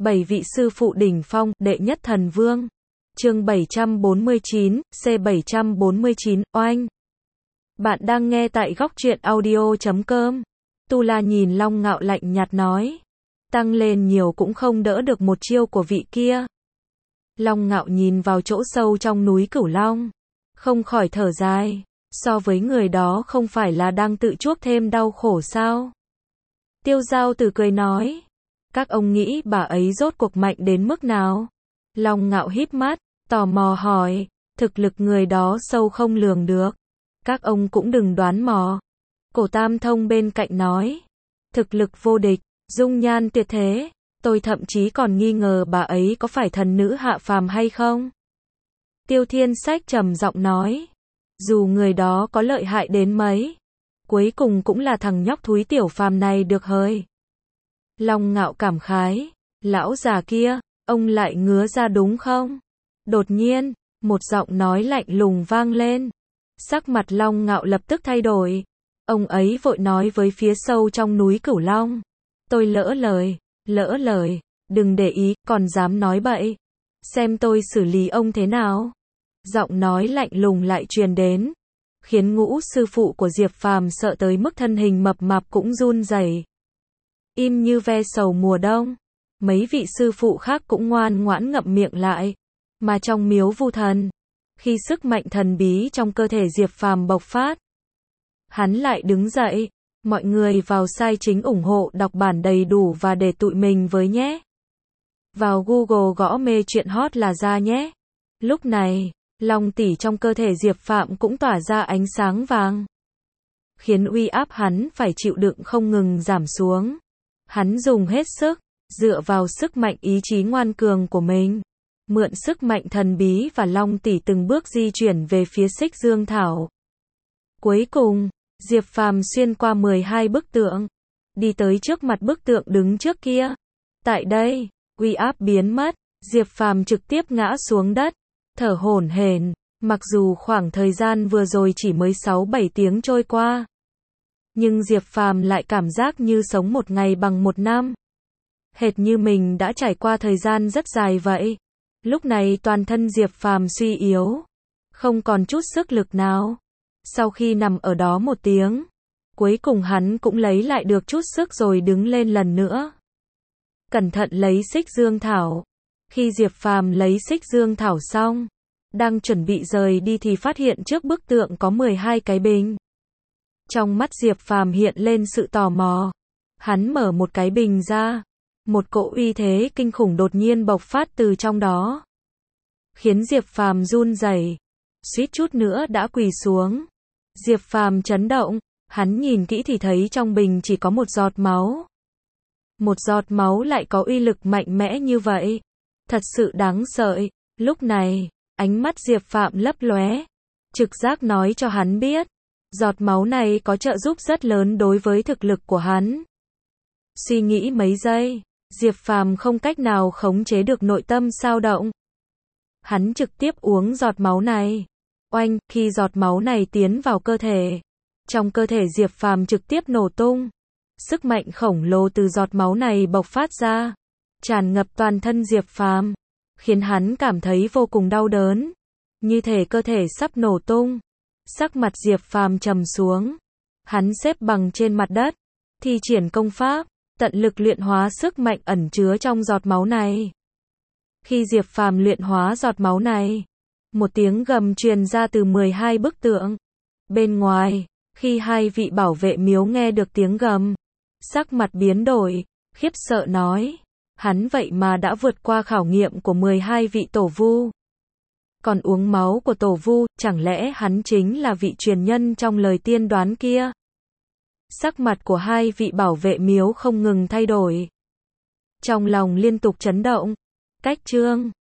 7 vị sư phụ đỉnh phong, đệ nhất thần vương. Chương 749, C749, oanh. Bạn đang nghe tại góc truyện audio.com. Tu La nhìn Long Ngạo lạnh nhạt nói. Tăng lên nhiều cũng không đỡ được một chiêu của vị kia. Long Ngạo nhìn vào chỗ sâu trong núi Cửu Long. Không khỏi thở dài. So với người đó không phải là đang tự chuốc thêm đau khổ sao? Tiêu Giao Tử cười nói. Các ông nghĩ bà ấy rốt cuộc mạnh đến mức nào? Long Ngạo híp mắt, tò mò hỏi. Thực lực người đó sâu không lường được. Các ông cũng đừng đoán mò. Cổ Tam Thông bên cạnh nói. Thực lực vô địch, dung nhan tuyệt thế. Tôi thậm chí còn nghi ngờ bà ấy có phải thần nữ hạ phàm hay không? Tiêu Thiên Sách trầm giọng nói. Dù người đó có lợi hại đến mấy, cuối cùng cũng là thằng nhóc thúi tiểu phàm này được hơi. Long Ngạo cảm khái. Lão già kia, ông lại ngứa ra đúng không? Đột nhiên, một giọng nói lạnh lùng vang lên. Sắc mặt Long Ngạo lập tức thay đổi. Ông ấy vội nói với phía sâu trong núi Cửu Long. Tôi lỡ lời, đừng để ý, còn dám nói bậy. Xem tôi xử lý ông thế nào. Giọng nói lạnh lùng lại truyền đến, khiến Ngũ sư phụ của Diệp Phàm sợ tới mức thân hình mập mạp cũng run rẩy. Im như ve sầu mùa đông. Mấy vị sư phụ khác cũng ngoan ngoãn ngậm miệng lại. Mà trong miếu Vu Thần, khi sức mạnh thần bí trong cơ thể Diệp Phàm bộc phát, hắn lại đứng dậy. Mọi người vào sai chính ủng hộ đọc bản đầy đủ và để tụi mình với nhé. Vào Google gõ mê chuyện hot là ra nhé. Lúc này, Long tỷ trong cơ thể Diệp Phàm cũng tỏa ra ánh sáng vàng, khiến uy áp hắn phải chịu đựng không ngừng giảm xuống. Hắn dùng hết sức, dựa vào sức mạnh ý chí ngoan cường của mình, mượn sức mạnh thần bí và Long tỷ từng bước di chuyển về phía Xích Dương Thảo. Cuối cùng, Diệp Phàm xuyên qua 12 bức tượng, đi tới trước mặt bức tượng đứng trước kia. Tại đây, uy áp biến mất, Diệp Phàm trực tiếp ngã xuống đất, thở hổn hển. Mặc dù khoảng thời gian vừa rồi chỉ mới 6-7 tiếng trôi qua, nhưng Diệp Phàm lại cảm giác như sống một ngày bằng một năm. Hệt như mình đã trải qua thời gian rất dài vậy. Lúc này toàn thân Diệp Phàm suy yếu, không còn chút sức lực nào. Sau khi nằm ở đó một tiếng, cuối cùng hắn cũng lấy lại được chút sức rồi đứng lên lần nữa. Cẩn thận lấy Xích Dương Thảo. Khi Diệp Phàm lấy Xích Dương Thảo xong, đang chuẩn bị rời đi thì phát hiện trước bức tượng có 12 cái bình. Trong mắt Diệp Phàm hiện lên sự tò mò. Hắn mở một cái bình ra. Một cỗ uy thế kinh khủng đột nhiên bộc phát từ trong đó, khiến Diệp Phàm run rẩy, suýt chút nữa đã quỳ xuống. Diệp Phàm chấn động, hắn nhìn kỹ thì thấy trong bình chỉ có một giọt máu. Một giọt máu lại có uy lực mạnh mẽ như vậy, thật sự đáng sợ. Lúc này, ánh mắt Diệp Phàm lấp lóe, trực giác nói cho hắn biết, giọt máu này có trợ giúp rất lớn đối với thực lực của hắn. Suy nghĩ mấy giây, Diệp Phàm không cách nào khống chế được nội tâm xao động. Hắn trực tiếp uống giọt máu này. Oanh, khi giọt máu này tiến vào cơ thể, trong cơ thể Diệp Phàm trực tiếp nổ tung. Sức mạnh khổng lồ từ giọt máu này bộc phát ra, tràn ngập toàn thân Diệp Phàm, khiến hắn cảm thấy vô cùng đau đớn, như thể cơ thể sắp nổ tung. Sắc mặt Diệp Phàm trầm xuống, hắn xếp bằng trên mặt đất, thi triển công pháp, tận lực luyện hóa sức mạnh ẩn chứa trong giọt máu này. Khi Diệp Phàm luyện hóa giọt máu này, một tiếng gầm truyền ra từ 12 bức tượng. Bên ngoài, khi hai vị bảo vệ miếu nghe được tiếng gầm, sắc mặt biến đổi, khiếp sợ nói, hắn vậy mà đã vượt qua khảo nghiệm của 12 vị tổ vu. Còn uống máu của tổ vu, chẳng lẽ hắn chính là vị truyền nhân trong lời tiên đoán kia? Sắc mặt của hai vị bảo vệ miếu không ngừng thay đổi, trong lòng liên tục chấn động. Cách chương